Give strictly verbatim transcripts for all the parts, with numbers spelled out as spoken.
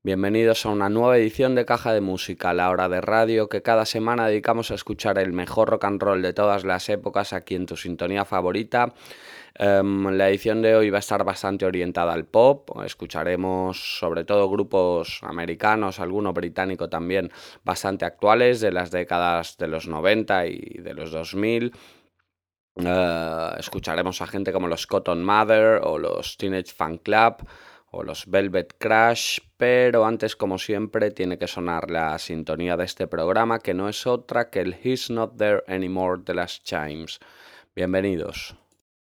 Bienvenidos a una nueva edición de Caja de Música, la hora de radio que cada semana dedicamos a escuchar el mejor rock and roll de todas las épocas aquí en tu sintonía favorita. Um, la edición de hoy va a estar bastante orientada al pop, escucharemos sobre todo grupos americanos, alguno británico también, bastante actuales de las décadas de los noventa y de los dos mil. Uh, escucharemos a gente como los Cotton Mather o los Teenage Fan Club o los Velvet Crush, pero antes, como siempre, tiene que sonar la sintonía de este programa, que no es otra que el He's Not There Anymore de las Chimes. Bienvenidos.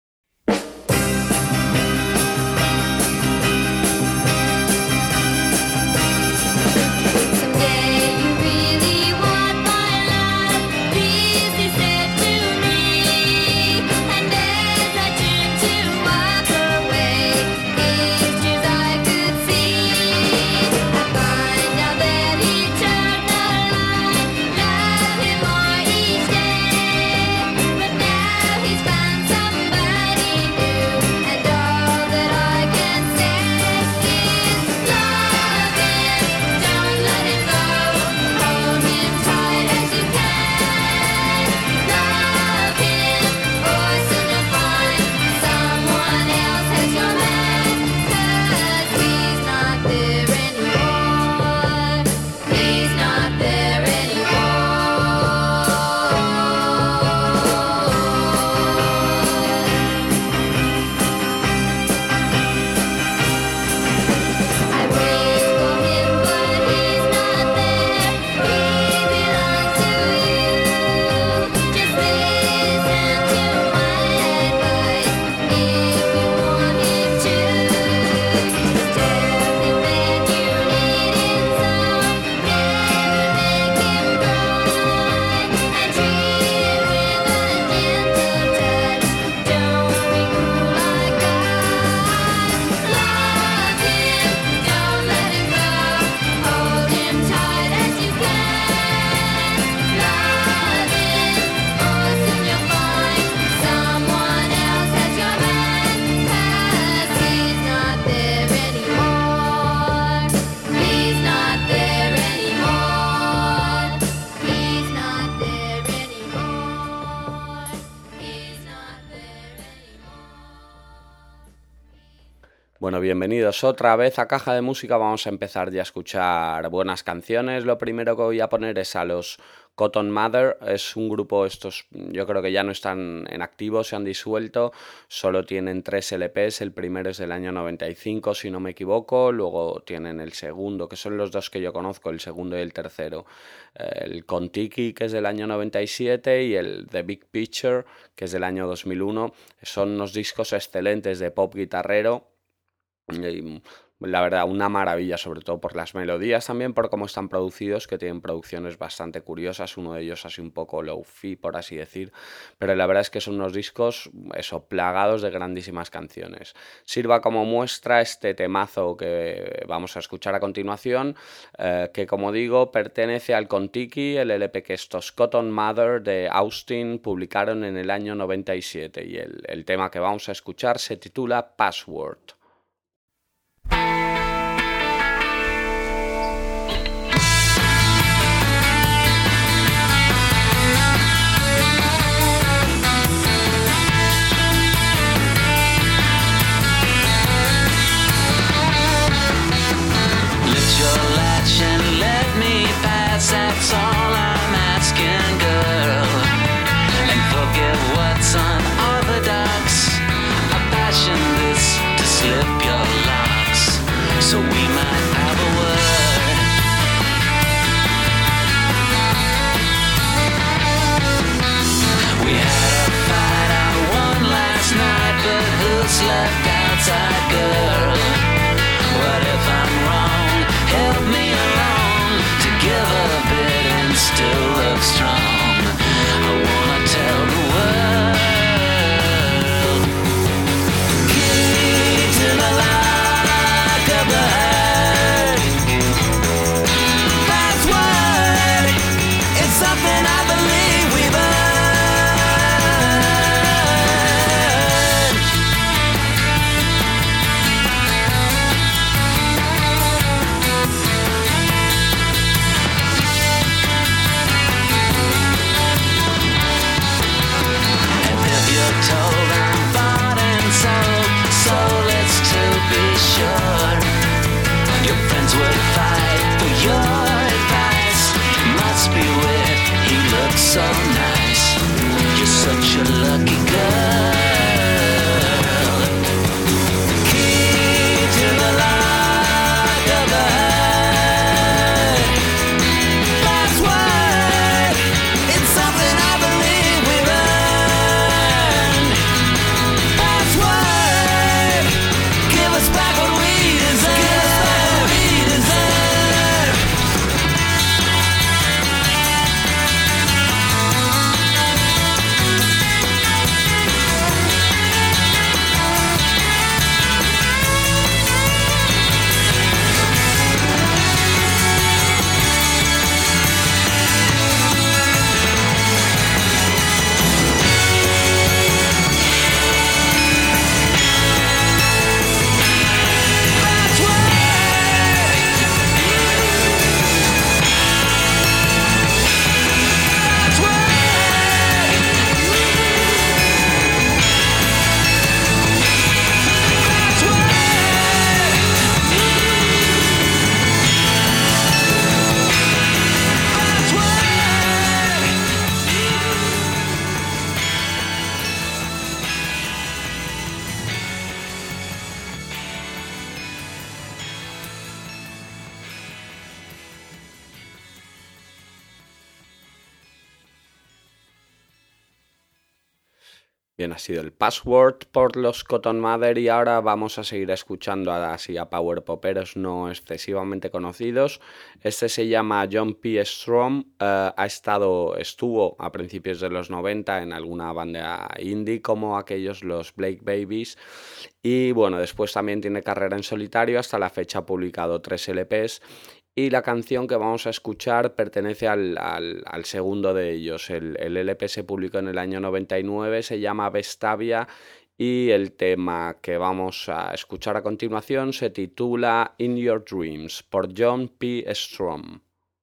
Bueno, bienvenidos otra vez a Caja de Música. Vamos a empezar ya a escuchar buenas canciones. Lo primero que voy a poner es a los Cotton Mather. Es un grupo, estos yo creo que ya no están en activo, se han disuelto. Solo tienen tres L Pes. El primero es del año noventa y cinco, si no me equivoco. Luego tienen el segundo, que son los dos que yo conozco, el segundo y el tercero. El Kon-Tiki, que es del año noventa y siete, y el The Big Picture, que es del año dos mil uno. Son unos discos excelentes de pop guitarrero. Y la verdad, una maravilla, sobre todo por las melodías, también por cómo están producidos, que tienen producciones bastante curiosas, uno de ellos así un poco low-fi, por así decir, pero la verdad es que son unos discos, eso, plagados de grandísimas canciones. Sirva como muestra este temazo que vamos a escuchar a continuación, eh, que como digo, pertenece al Kon-Tiki, el L P que estos Cotton Mather de Austin publicaron en el año noventa y siete, y el, el tema que vamos a escuchar se titula Password. That's all I'm asking, girl. And forget what's unorthodox. A passion this to slip your locks, so we might have a word. We had a fight, I won last night, but who's left outside, girl? What if I'm wrong? Help me along to give a bit and still look strong. I wanna tell the world, key to the lock of the house. Bien, ha sido el Password por los Cotton Mather y ahora vamos a seguir escuchando a, así a power poperos no excesivamente conocidos. Este se llama John P. Strom, uh, ha estado, estuvo a principios de los noventa en alguna banda indie como aquellos los Blake Babies y bueno, después también tiene carrera en solitario, hasta la fecha ha publicado tres L Ps. Y la canción que vamos a escuchar pertenece al, al, al segundo de ellos. El, el L P se publicó en el año noventa y nueve, se llama Vestavia y el tema que vamos a escuchar a continuación se titula In Your Dreams por John P. Strom.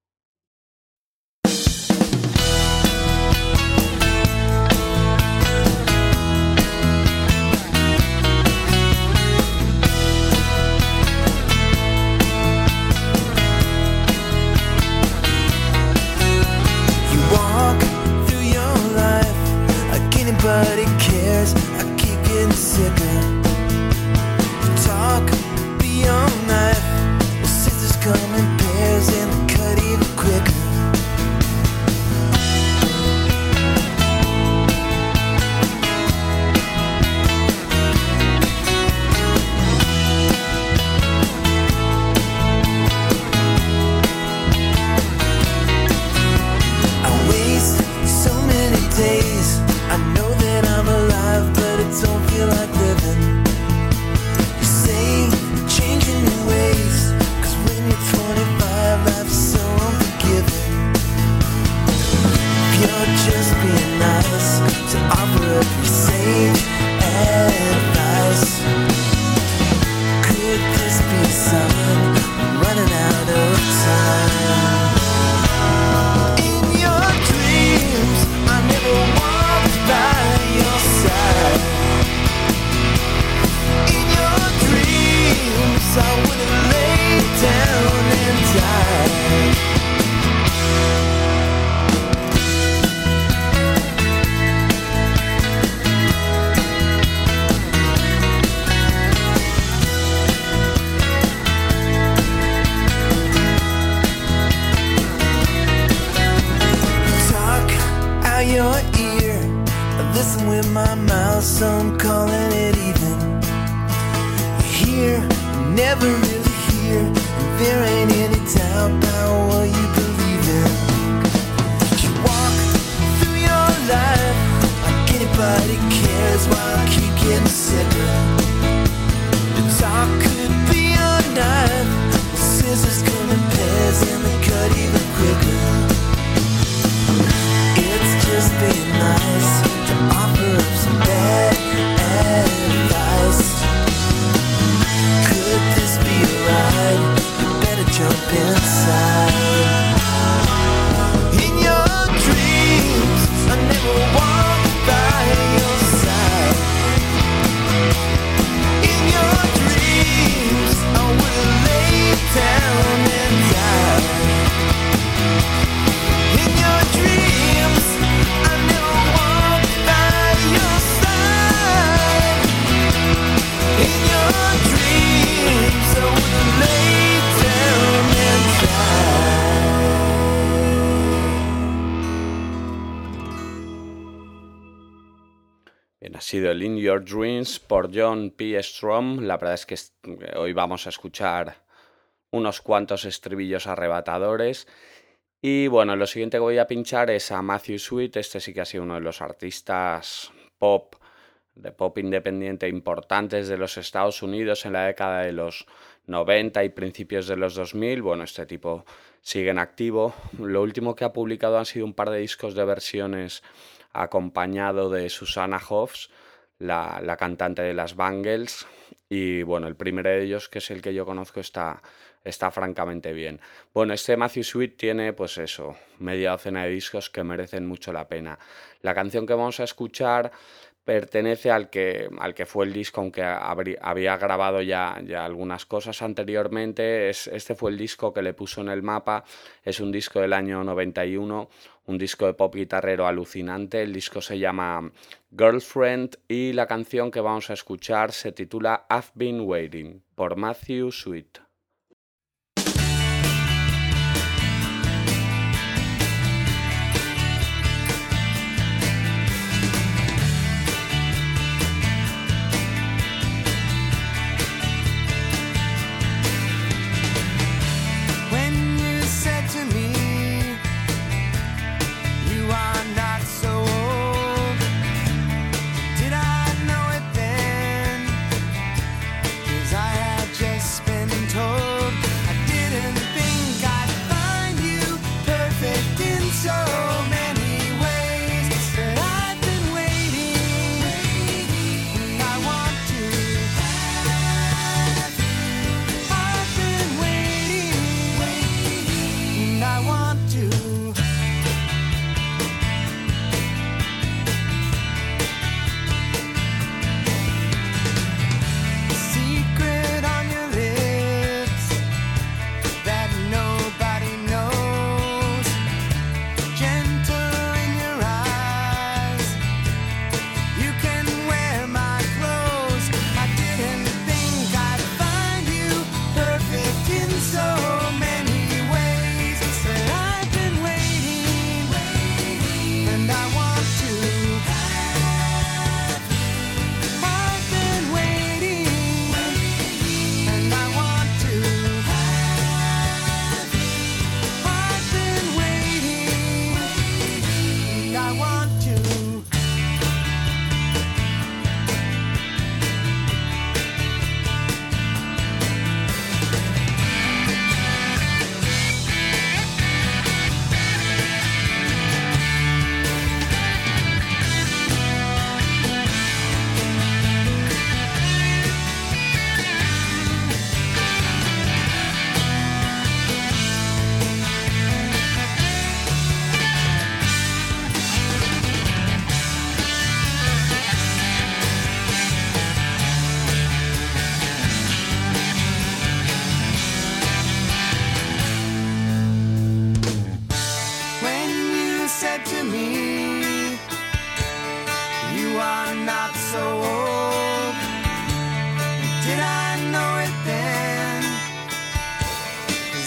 Nobody cares, I keep getting sicker. You talk beyond knife, the scissors come in pairs and they cut even quicker. I waste so many days, I know that I'm alive, but it don't feel like living. You say you're changing your ways, cause when you're twenty-five, life's so unforgiving. If you're just being nice, to offer up your sage advice. Could this be a sign I'm running out of time? In your dreams, I never walked by your side. In your dreams, I would've laid down and died. Talk out your ear, I listen with my mouth, so I'm calling it even. You hear, never really hear, and there ain't any doubt about what you believe in. You walk through your life like anybody cares, while I keep getting sicker. The talk could be a knife, the scissors come in pairs and they cut even quicker. It's just being nice to offer up some bad advice. Could this be a ride? You better jump inside. In your dreams, I never walked by your side. In your dreams, I would've laid down and died. In your dreams, I never walked by your side. In your dreams, I would've laid down and died. Bien, ha sido el In Your Dreams por John P. Strom. La verdad es que hoy vamos a escuchar unos cuantos estribillos arrebatadores. Y bueno, lo siguiente que voy a pinchar es a Matthew Sweet. Este sí que ha sido uno de los artistas pop, de pop independiente importantes de los Estados Unidos en la década de los noventa y principios de los dos mil. Bueno, este tipo sigue en activo. Lo último que ha publicado han sido un par de discos de versiones acompañado de Susanna Hoffs, la, la cantante de las Bangles. Y bueno, el primero de ellos, que es el que yo conozco, está... está francamente bien. Bueno, este Matthew Sweet tiene, pues eso, media docena de discos que merecen mucho la pena. La canción que vamos a escuchar pertenece al que, al que fue el disco, aunque habría, había grabado ya, ya algunas cosas anteriormente. Es, este fue el disco que le puso en el mapa. Es un disco del año noventa y uno, un disco de pop guitarrero alucinante. El disco se llama Girlfriend y la canción que vamos a escuchar se titula I've Been Waiting, por Matthew Sweet.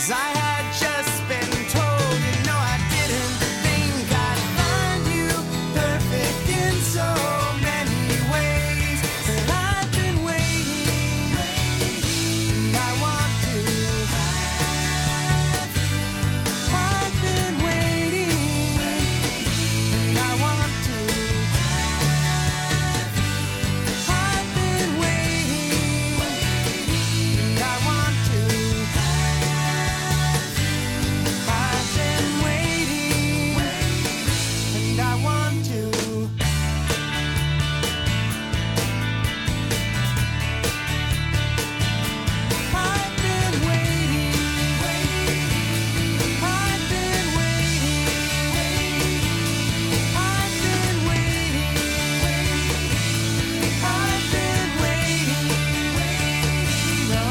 'Cause I had just been told, you know, I didn't think I'd find you perfect in so many ways. But I've been waiting, and I want to have you. I've been waiting, and I want to have you. I've been waiting, and I want to have you. I've been waiting, and I want to. I've been waiting, waiting. I've been waiting, waiting. I've been waiting, waiting. I've been waiting, waiting. Oh.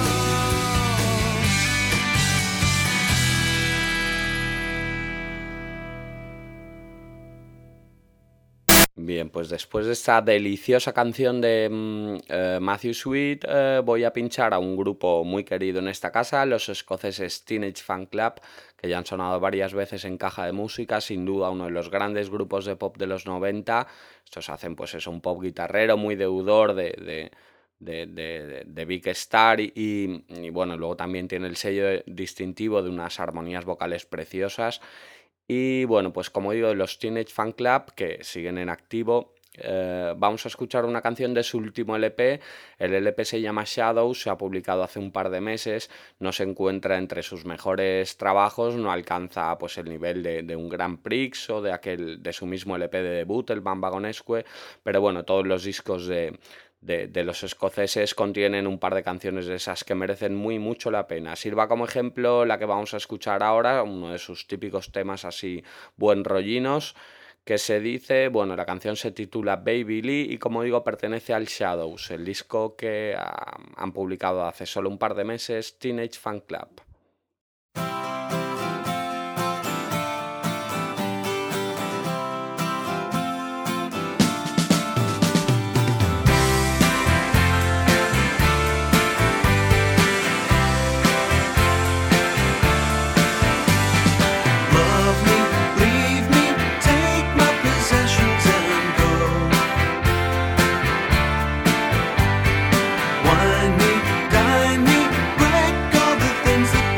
Bien, pues después de esta deliciosa canción de mm, eh, Matthew Sweet, eh, voy a pinchar a un grupo muy querido en esta casa, los escoceses Teenage Fan Club, que ya han sonado varias veces en Caja de Música, sin duda uno de los grandes grupos de pop de los noventa. Estos hacen pues eso, un pop guitarrero muy deudor de, de, de, de- de Big Star y, y- y, bueno, luego también tiene el sello distintivo de unas armonías vocales preciosas. Y bueno, pues como digo, los Teenage Fan Club, que siguen en activo, eh, vamos a escuchar una canción de su último L P. El L P se llama Shadows, se ha publicado hace un par de meses, no se encuentra entre sus mejores trabajos, no alcanza pues el nivel de, de un Grand Prix o de aquel de su mismo L P de debut, el Van Vagonesque, pero bueno, todos los discos de, de, de los escoceses contienen un par de canciones de esas que merecen muy mucho la pena. Sirva como ejemplo la que vamos a escuchar ahora, uno de sus típicos temas así buen rollinos, que se dice, bueno, la canción se titula Baby Lee y como digo pertenece al Shadows, el disco que ah, han publicado hace solo un par de meses Teenage Fan Club. Love me, leave me, take my possessions and go. Wine me, dine me, break all the things that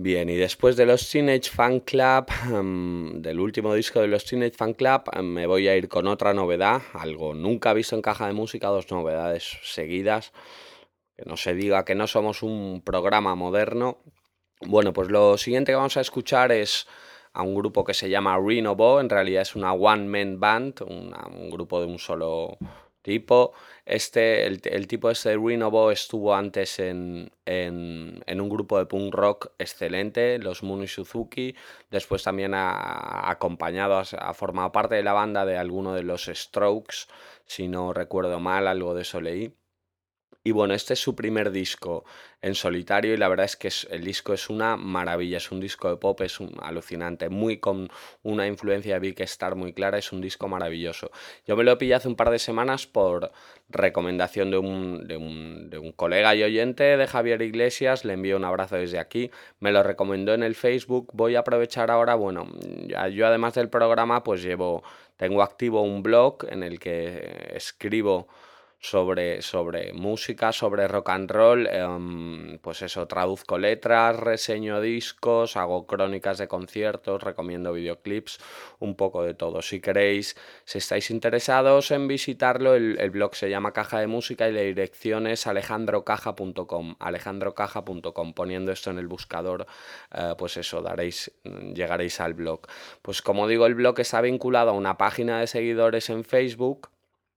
Bien, y después de los Teenage Fan Club, um, del último disco de los Teenage Fan Club, um, me voy a ir con otra novedad, algo nunca visto en Caja de Música, dos novedades seguidas, que no se diga que no somos un programa moderno. Bueno, pues lo siguiente que vamos a escuchar es a un grupo que se llama Reno Bo, en realidad es una one-man band, una, un grupo de un solo tipo. Este, el, el tipo este de Reno Bo estuvo antes en, en, en un grupo de punk rock excelente, los Muni Suzuki. Después también ha, ha acompañado, ha formado parte de la banda de alguno de los Strokes, si no recuerdo mal, algo de eso leí. Y bueno, este es su primer disco en solitario y la verdad es que es, el disco es una maravilla, es un disco de pop, es un, alucinante, muy con una influencia de Big Star muy clara, es un disco maravilloso. Yo me lo pillé hace un par de semanas por recomendación de un, de un, de un colega y oyente de Javier Iglesias, le envío un abrazo desde aquí, me lo recomendó en el Facebook. Voy a aprovechar ahora, bueno, yo además del programa pues llevo, tengo activo un blog en el que escribo Sobre, sobre música, sobre rock and roll, eh, pues eso, traduzco letras, reseño discos, hago crónicas de conciertos, recomiendo videoclips, un poco de todo. Si queréis, si estáis interesados en visitarlo, el, el blog se llama Caja de Música y la dirección es alejandro caja punto com, alejandro caja punto com. Poniendo esto en el buscador, eh, pues eso, daréis, llegaréis al blog. Pues como digo, el blog está vinculado a una página de seguidores en Facebook.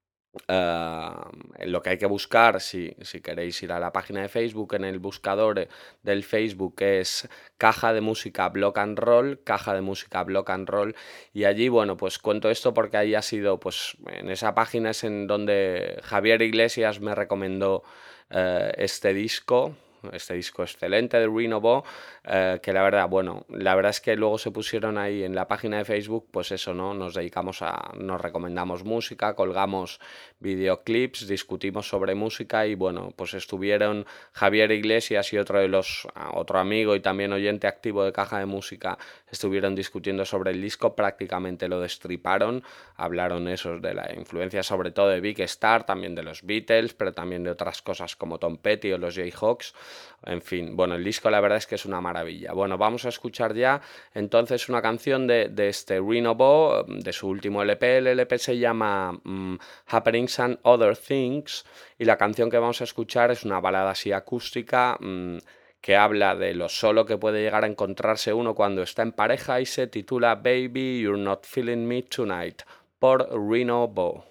Uh, lo que hay que buscar, si, si queréis ir a la página de Facebook, en el buscador del Facebook es Caja de Música Block and Roll, Caja de Música Block and Roll, y allí, bueno, pues cuento esto porque ahí ha sido, pues en esa página es en donde Javier Iglesias me recomendó uh, este disco, este disco excelente de Reno Bo, eh, que la verdad, bueno, la verdad es que luego se pusieron ahí en la página de Facebook, pues eso, ¿no? Nos dedicamos a, nos recomendamos música, colgamos videoclips, discutimos sobre música y bueno, pues estuvieron Javier Iglesias y otro de los, otro amigo y también oyente activo de Caja de Música, estuvieron discutiendo sobre el disco, prácticamente lo destriparon, hablaron esos de la influencia sobre todo de Big Star, también de los Beatles, pero también de otras cosas como Tom Petty o los Jayhawks. En fin, bueno, el disco la verdad es que es una maravilla. Bueno, vamos a escuchar ya entonces una canción de, de este Reno Bo, de su último L P. El L P se llama um, Happenings and Other Things y la canción que vamos a escuchar es una balada así acústica um, que habla de lo solo que puede llegar a encontrarse uno cuando está en pareja y se titula Baby, You're Not Feeling Me Tonight, por Reno Bo.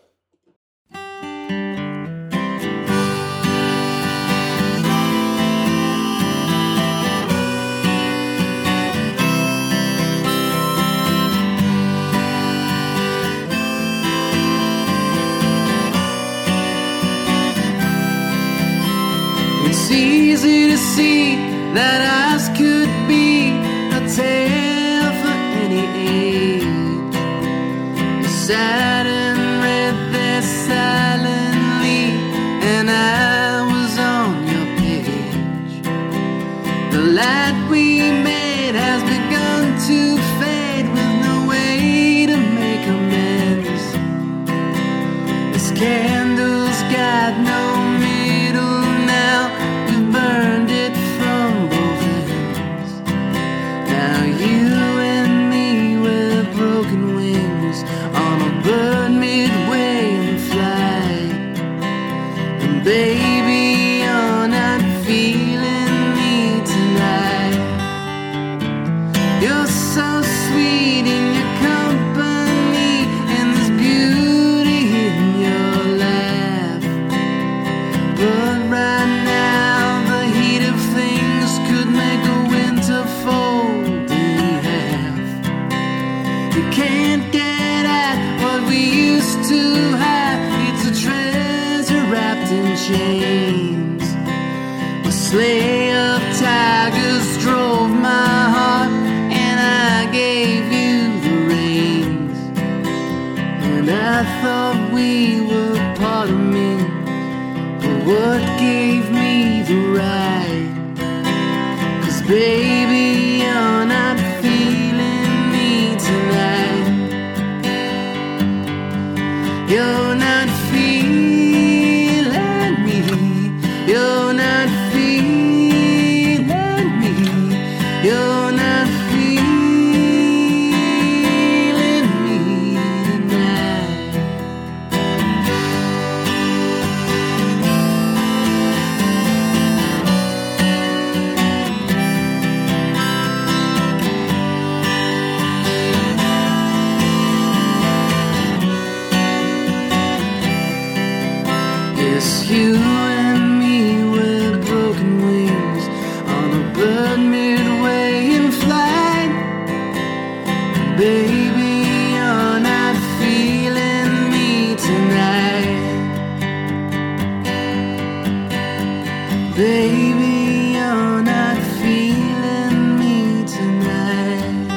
It's easy to see that ours could be a tale for any age. You sat and read there silently, and I was on your page. The light we made has begun to fade with no way to make amends. This candle's got no middle now. Burned it from both ends. Now you and me with broken wings on a bird midway in flight. And baby, you're not feeling me tonight. You're so sweet in your company, and there's beauty in your laugh. But right now could make a winter fold in half. You can't get at what we used to have. It's a treasure wrapped in chains. A sleigh of tigers drove my heart, and I gave you the reins. And I thought we were part of me, but what gave me the right? Baby, you're not feeling me tonight. You're not feeling me. You're not feeling me. You're you and me were broken wings on a bird midway in flight. Baby, you're not feeling me tonight. Baby, you're not feeling me tonight.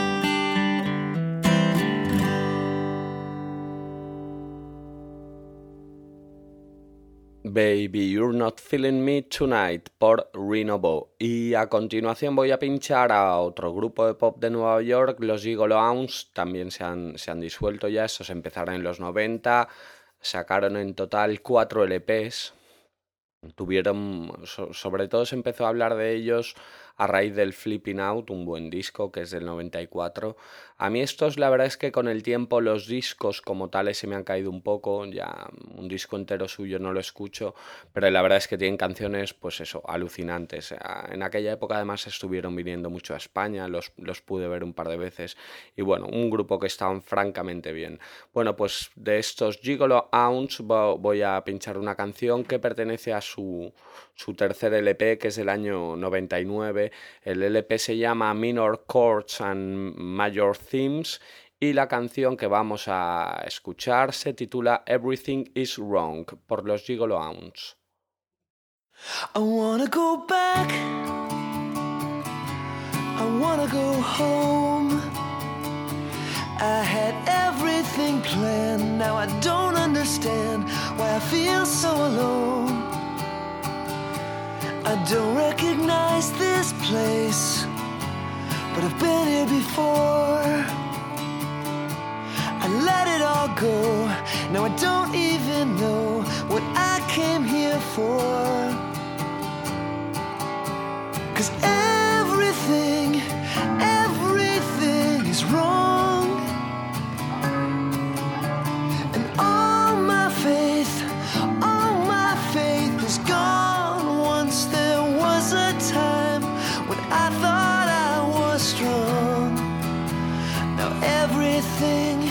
Baby, You're Not Feeling Me Tonight por Reno Bo. Y a continuación voy a pinchar a otro grupo de pop de Nueva York, los Gigolo Hounds. También se han, se han disuelto ya, estos empezaron en los noventa, sacaron en total cuatro L Pes. Tuvieron, so, sobre todo se empezó a hablar de ellos a raíz del Flipping Out, un buen disco que es del noventa y cuatro. A mí estos, la verdad es que con el tiempo los discos como tales se me han caído un poco, ya un disco entero suyo no lo escucho, pero la verdad es que tienen canciones, pues eso, alucinantes. En aquella época además estuvieron viniendo mucho a España, los, los pude ver un par de veces, y bueno, un grupo que estaban francamente bien. Bueno, pues de estos Gigolo Hounds voy a pinchar una canción que pertenece a su, su tercer L P, que es del año noventa y nueve. El L P se llama Minor Chords and Major Themes y la canción que vamos a escuchar se titula Everything is Wrong por los Gigolo Hounds. I wanna go back, I wanna go home. I had everything planned, now I don't understand why I feel so alone. I don't recognize this place, but I've been here before. I let it all go, now I don't even know what I came here for. 'Cause everything, everything is wrong. And all my faith, all my faith is gone. Once there was a time when I thought I was strong. Now everything,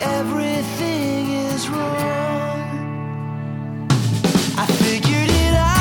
everything is wrong. I figured it out.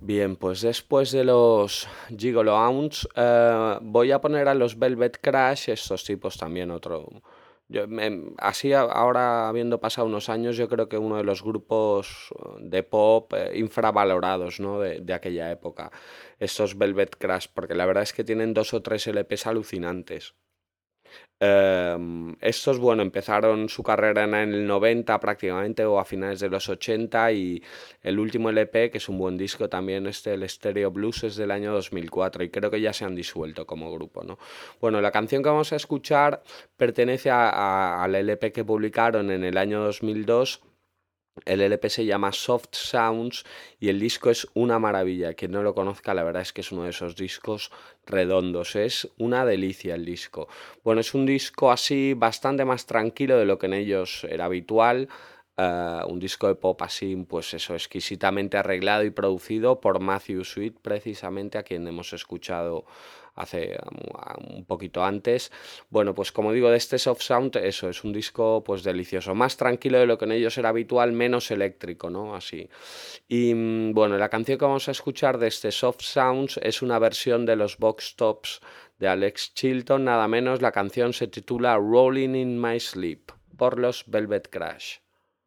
Bien, pues después de los Gigolo Hounds, eh, voy a poner a los Velvet Crash, estos tipos también otro... Yo, me- así a- ahora, habiendo pasado unos años, yo creo que uno de los grupos eh, de pop eh, infravalorados, ¿no? de, de aquella época, estos Velvet Crash, porque la verdad es que tienen dos o tres L Ps alucinantes. Em, estos, bueno, empezaron su carrera en el noventa prácticamente o a finales de los ochenta y el último L P, que es un buen disco también, este, el Stereo Blues, es del año dos mil cuatro y creo que ya se han disuelto como grupo, ¿no? Bueno, la canción que vamos a escuchar pertenece a- a- al L P que publicaron en el año dos mil dos. El L P se llama Soft Sounds y el disco es una maravilla. Quien no lo conozca, la verdad es que es uno de esos discos redondos. Es una delicia el disco. Bueno, es un disco así bastante más tranquilo de lo que en ellos era habitual. Eh, un disco de pop así, pues eso, exquisitamente arreglado y producido por Matthew Sweet, precisamente a quien hemos escuchado hace um, un poquito antes. Bueno, pues como digo, de este Soft Sound, eso, es un disco pues delicioso, más tranquilo de lo que en ellos era habitual, menos eléctrico, ¿no? Así. Y mm, bueno, la canción que vamos a escuchar de este Soft Sounds es una versión de los Box Tops de Alex Chilton, nada menos. La canción se titula Rolling in My Sleep, por los Velvet Crash.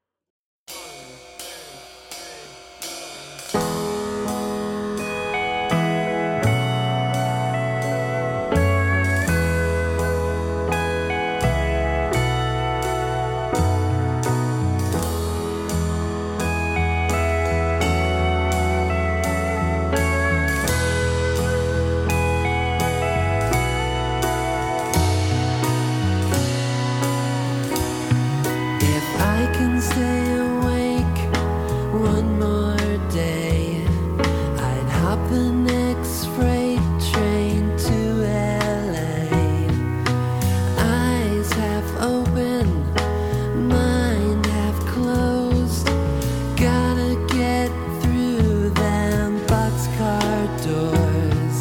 If I can stay awake one more day, I'd hop the next freight train to L A. Eyes half open, mind half closed. Gotta get through them boxcar doors.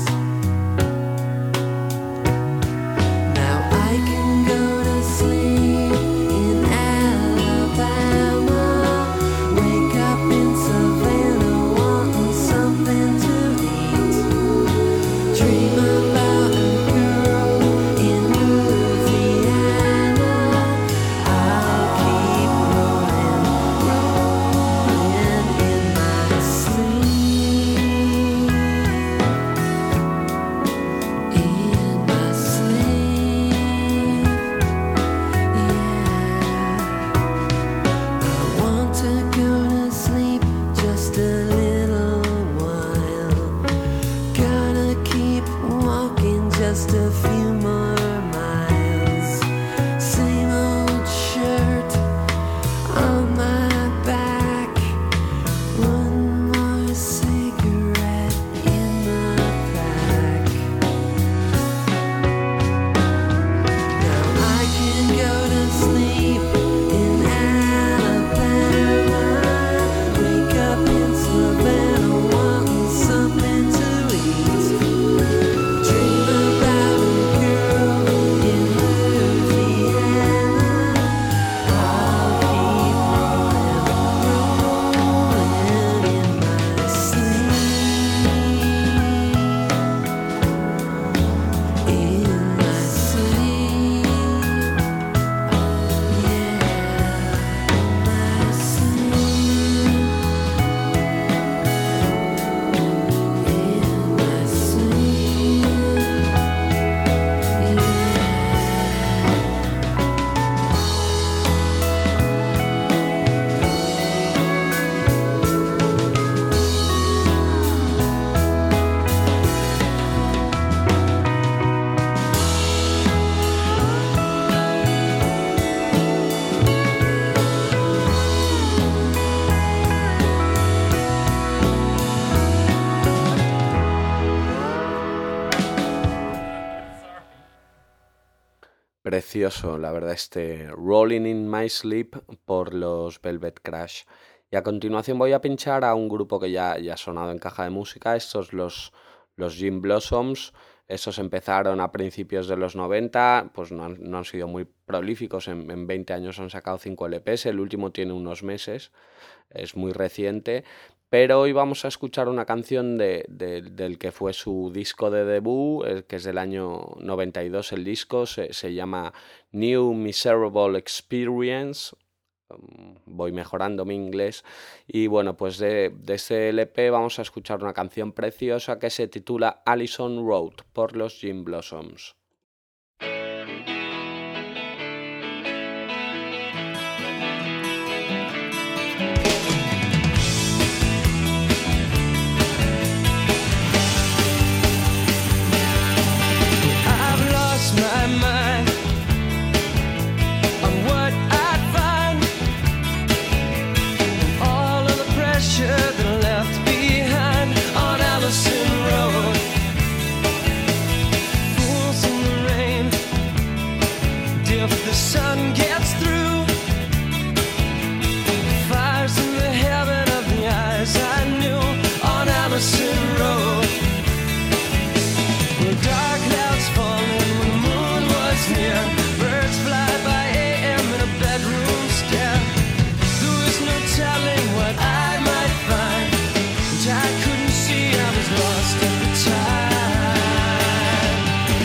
Now I can go to sleep in Alabama, wake up in Savannah wanting something to eat, dream about a girl in Louisiana. I'll keep rolling, rolling in my sleep, in my sleep, yeah. I want to go to sleep just a little while. Gotta keep walking just a few more miles. Same old shirt on my back. One more cigarette in the pack. Now I can go to sleep in Alabama, wake up in Savannah wanting something to eat, dream about a girl in Louisiana. I'll keep rolling, rolling in my sleep, in my sleep, yeah, my sleep, in my sleep, yeah. Precioso, la verdad, este Rolling in My Sleep por los Velvet Crash. Y a continuación voy a pinchar a un grupo que ya, ya ha sonado en caja de música, estos los, los Gin Blossoms. Esos empezaron a principios de los noventa, pues no han, no han sido muy prolíficos, en, en veinte años han sacado cinco L Ps, el último tiene unos meses, es muy reciente. Pero hoy vamos a escuchar una canción de, de, del que fue su disco de debut, eh, que es del año noventa y dos el disco, se, se llama New Miserable Experience. Voy mejorando mi inglés. Y bueno, pues de, de ese L P vamos a escuchar una canción preciosa que se titula Allison Road por los Gin Blossoms. My mind on what I'd find, and all of the pressure that I left behind on Allison Road. Fools in the rain, if the sun gets through, fires in the heaven of the eyes I knew on Allison Road. Well, dark clouds falling when the moon was near, birds fly by A M in a bedroom stare. There was no telling what I might find, and I couldn't see, I was lost at the time.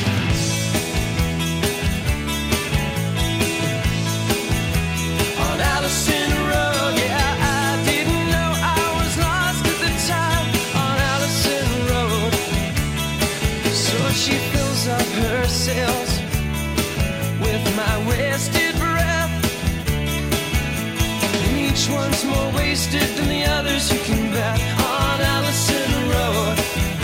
On Allison Road, yeah, I didn't know I was lost at the time. On Allison Road, so she fills up her sails with my wasted breath, and each one's more wasted than the others, you can bet. On Allison Road,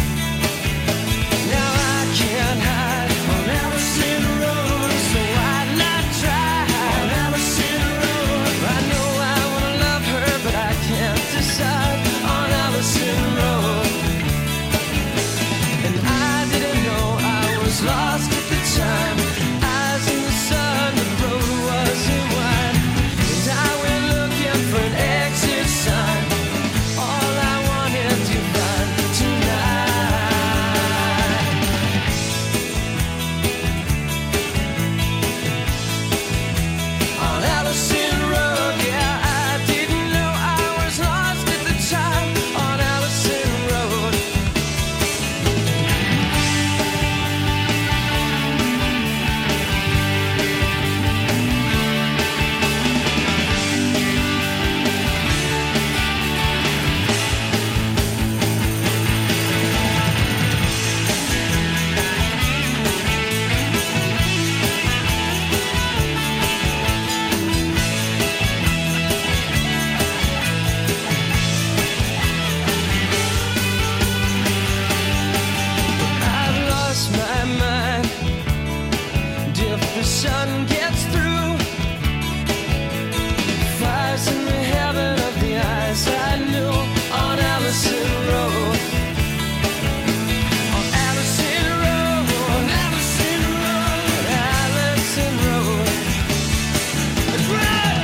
now I can't hide on Allison Road, so why not try on Allison Road? I know I wanna love her, but I can't decide on Allison Road. And I didn't know I was lost at the time. Eyes in the sun, the road wasn't wide, and I went looking for an exit sign. All I wanted to find tonight. On Allison Road, yeah, I didn't know I was lost at the time. On Allison Road. I've lost my mind, and if the sun gets through, fires in the heaven of the eyes I knew on Allison Road. On Allison Road, on Allison Road, Allison Road. Let's ride!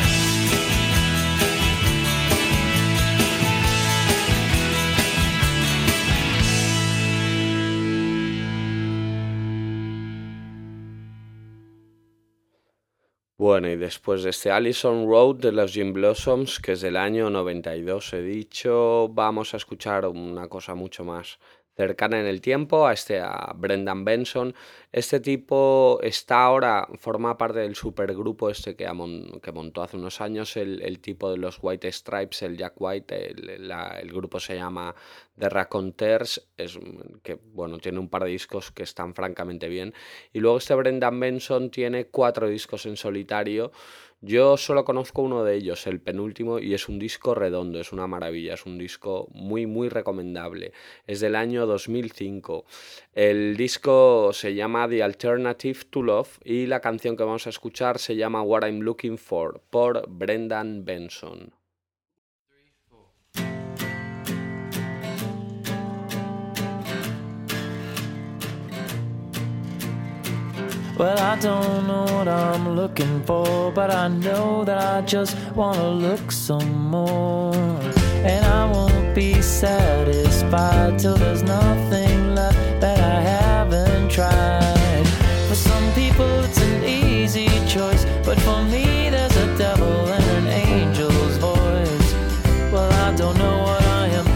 Bueno, y después de este Allison Road de los Gin Blossoms, que es del año noventa y dos, he dicho, vamos a escuchar una cosa mucho más cercana en el tiempo, a este a Brendan Benson. Este tipo está ahora, forma parte del supergrupo este que, mon, que montó hace unos años el, el tipo de los White Stripes, el Jack White. El, la, el grupo se llama The Raconteurs, es, que bueno, tiene un par de discos que están francamente bien. Y luego este Brendan Benson tiene cuatro discos en solitario. Yo solo conozco uno de ellos, el penúltimo, y es un disco redondo, es una maravilla, es un disco muy muy recomendable. Es del año dos mil cinco. El disco se llama The Alternative to Love y la canción que vamos a escuchar se llama What I'm Looking For, por Brendan Benson. Well, I don't know what I'm looking for, but I know that I just wanna look some more. And I won't be satisfied till there's nothing left that I haven't tried. For some people it's an easy choice, but for me there's a devil and an angel's voice. Well, I don't know what I am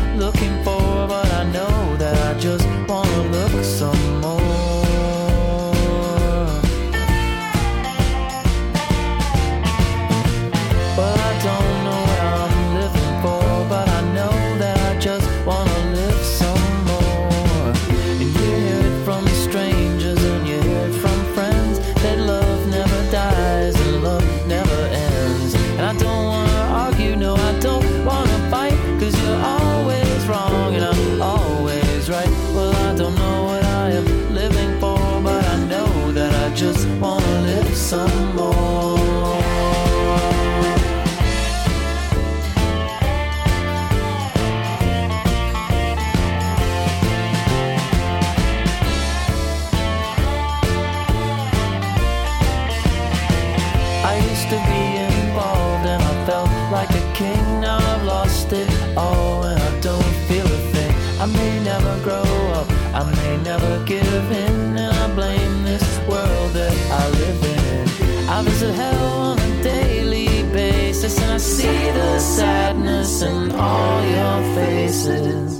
all and I don't feel a thing. I may never grow up, I may never give in, and I blame this world that I live in. I visit hell on a daily basis, and I see the sadness in all your faces.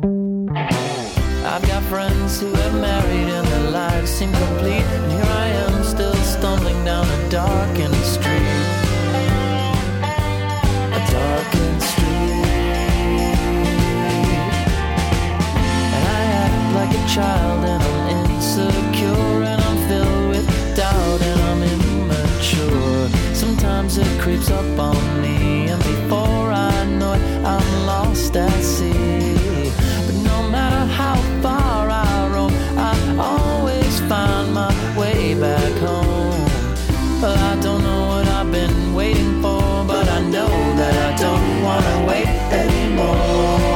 I've got friends who have married and their lives seem complete, and here I am still stumbling down a darkened street. A darkened street. And I act like a child and I'm insecure, and I'm filled with doubt and I'm immature. Sometimes it creeps up on me, and before I know it I'm lost at sea. But no matter how far I roam, I always find my way back home. Well, I don't know what I've been waiting for, but I know that I don't want to wait anymore.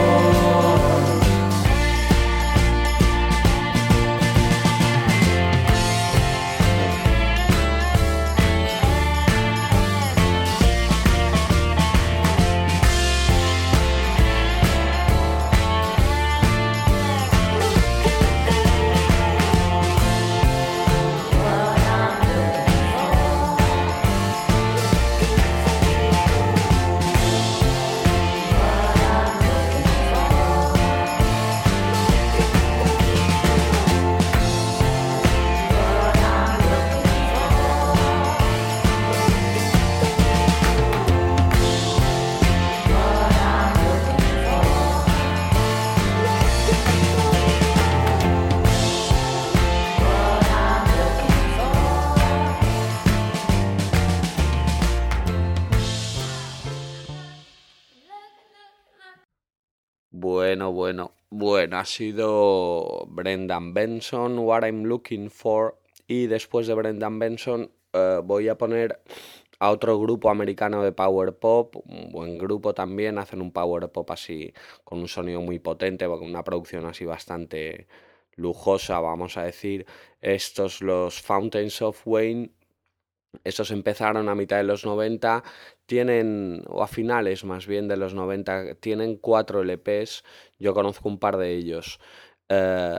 Bueno, bueno, bueno, ha sido Brendan Benson, What I'm Looking For, y después de Brendan Benson eh, voy a poner a otro grupo americano de power pop, un buen grupo también, hacen un power pop así con un sonido muy potente, con una producción así bastante lujosa, vamos a decir. Estos, los Fountains of Wayne. Estos empezaron a mitad de los noventa, tienen, o a finales más bien de los noventa, tienen cuatro L Pes, yo conozco un par de ellos. Eh,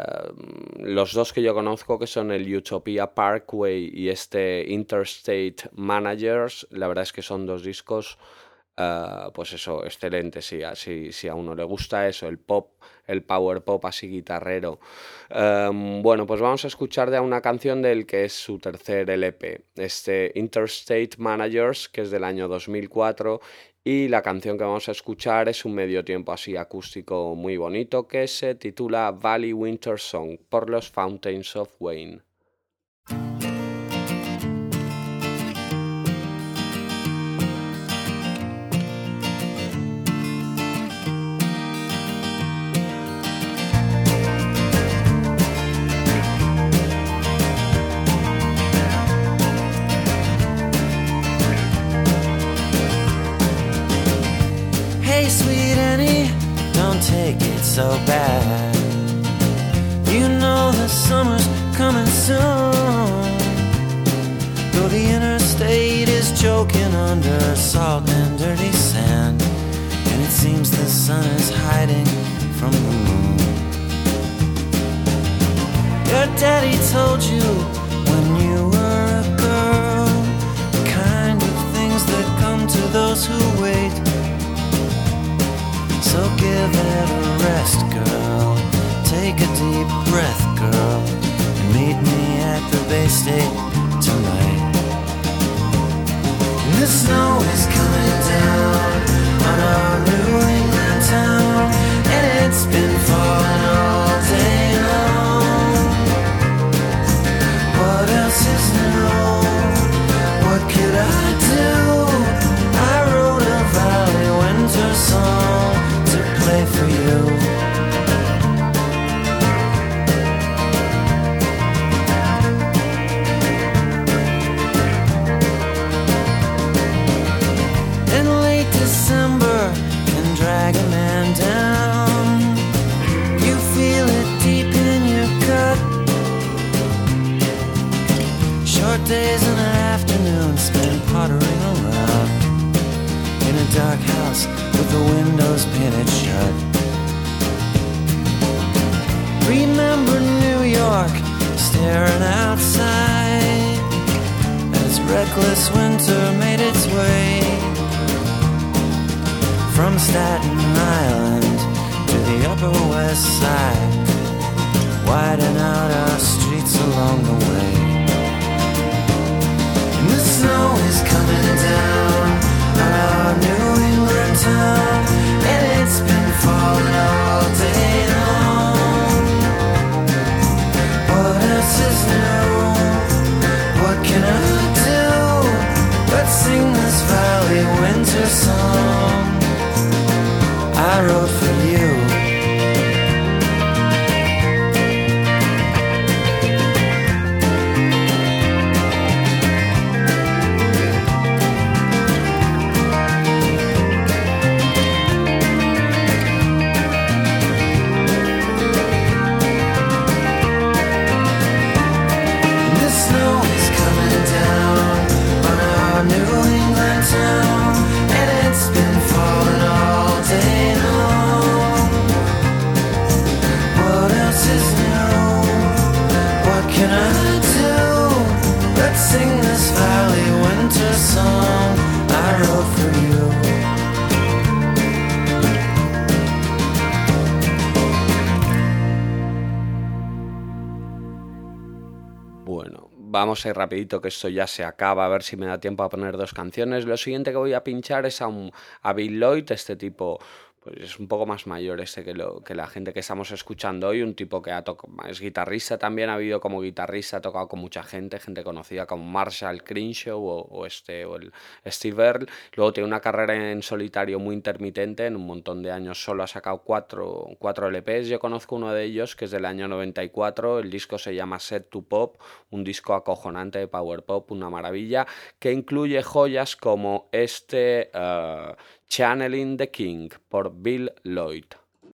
los dos que yo conozco, que son el Utopia Parkway y este Interstate Managers, la verdad es que son dos discos, eh, pues eso, excelentes, sí, así, si a uno le gusta eso, el pop, el power pop así guitarrero. Um, bueno, pues vamos a escuchar ya una canción del que es su tercer L P, este Interstate Managers, que es del año dos mil cuatro, y la canción que vamos a escuchar es un medio tiempo así acústico muy bonito que se titula Valley Winter Song por los Fountains of Wayne. Take it so bad. You know the summer's coming soon. Though the interstate is choking under salt and dirty sand, and it seems the sun is hiding from the moon. Your daddy told you when you were a girl the kind of things that come to those who wait. So give it a rest, girl. Take a deep breath, girl, and meet me at the Bay State tonight. The snow is coming down on our New England town, and it's been falling all day long. What else is new? What could I do? I wrote a Valley Winter song for you. And staring outside as reckless winter made its way from Staten Island to the Upper West Side, widen out our streets along the way. And the snow is coming down on our New England town, and it's been falling all day long. What else is new? What can I do but sing this valley winter song I wrote for you? Sing this valley winter song I wrote for you. Bueno, vamos a ir rapidito que esto ya se acaba, a ver si me da tiempo a poner dos canciones. Lo siguiente que voy a pinchar es a, un, a Bill Lloyd, este tipo... Pues es un poco más mayor este que, lo, que la gente que estamos escuchando hoy, un tipo que ha tocado, es guitarrista también, ha habido como guitarrista, ha tocado con mucha gente, gente conocida como Marshall Crenshaw o, o, este, o el Steve Earle. Luego tiene una carrera en solitario muy intermitente, en un montón de años solo ha sacado cuatro, cuatro L Pes. Yo conozco uno de ellos que es del año noventa y cuatro, el disco se llama Set to Pop, un disco acojonante de power pop, una maravilla, que incluye joyas como este... Uh, Channeling the King por Bill Lloyd.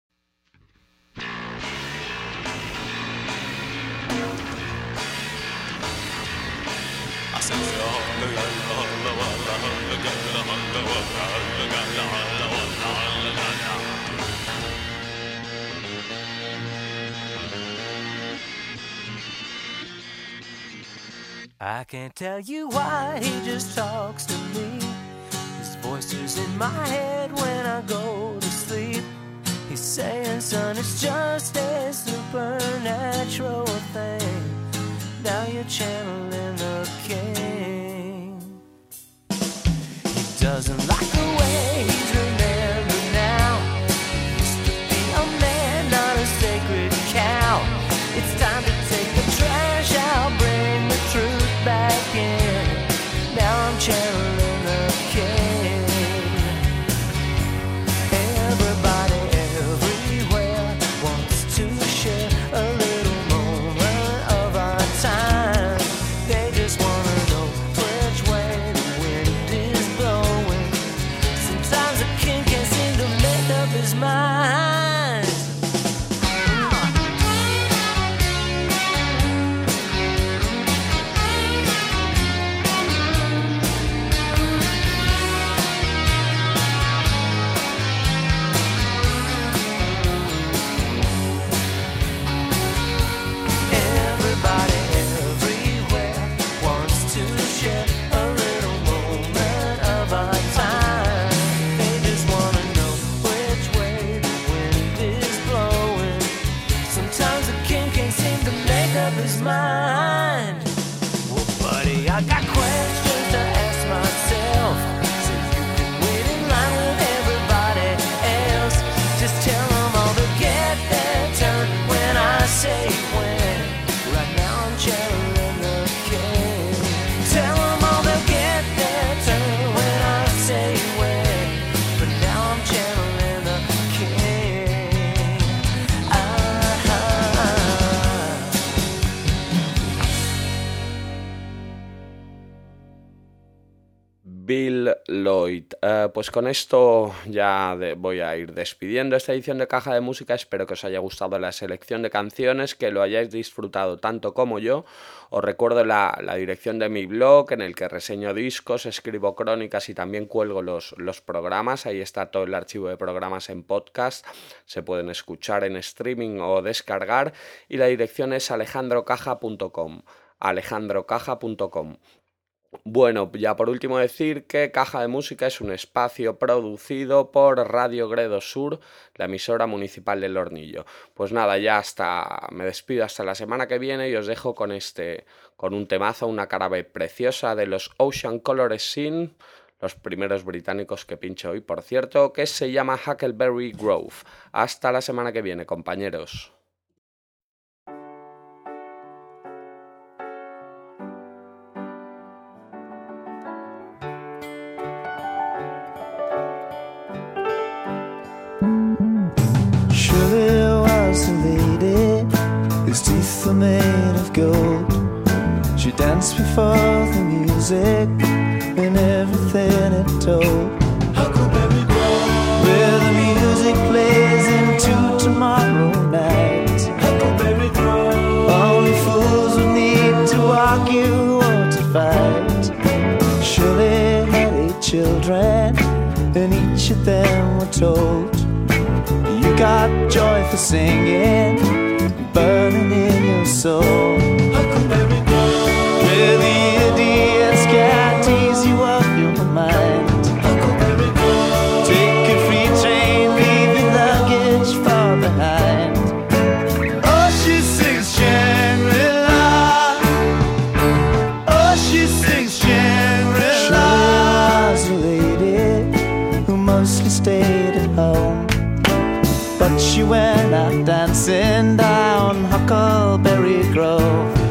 I can't tell you why he just talks to me. His voice is in my head when I go to sleep. He's saying, son, it's just a supernatural thing. Now you're channeling the king. He doesn't like the way he's remembered now. He used to be a man, not a sacred cow. It's time to take the trash out, bring the truth back in. Now I'm channeling the king. Everybody everywhere wants to share a little moment of our time. They just wanna know which way the wind is blowing. Sometimes a king can't seem to make up his mind. Wind Phil Lloyd. Eh, pues con esto ya de, voy a ir despidiendo esta edición de Caja de Música. Espero que os haya gustado la selección de canciones, que lo hayáis disfrutado tanto como yo. Os recuerdo la, la dirección de mi blog, en el que reseño discos, escribo crónicas y también cuelgo los, los programas. Ahí está todo el archivo de programas en podcast. Se pueden escuchar en streaming o descargar. Y la dirección es alejandro caja punto com. alejandro caja punto com. Bueno, ya por último decir que Caja de Música es un espacio producido por Radio Gredo Sur, la emisora municipal del Hornillo. Pues nada, ya hasta me despido hasta la semana que viene y os dejo con este, con un temazo, una cara B preciosa de los Ocean Color Scene, los primeros británicos que pincho hoy, por cierto, que se llama Huckleberry Grove. Hasta la semana que viene, compañeros. Teeth were made of gold. She danced before the music and everything it told. Huckleberry Grove, where the music plays into tomorrow night. Huckleberry Grove, only fools would need to argue or to fight. Shirley had eight children, and each of them were told, you got joy for singing, burning in your soul. Huckleberry Grove, where the idiots can't tease you of your mind. Huckleberry Grove, take a free train, leave your luggage far behind. Oh, she sings Shangri-La. Oh, she sings Shangri-La. She was a lady who mostly stayed at home, but she went out dancing down Huckleberry Grove.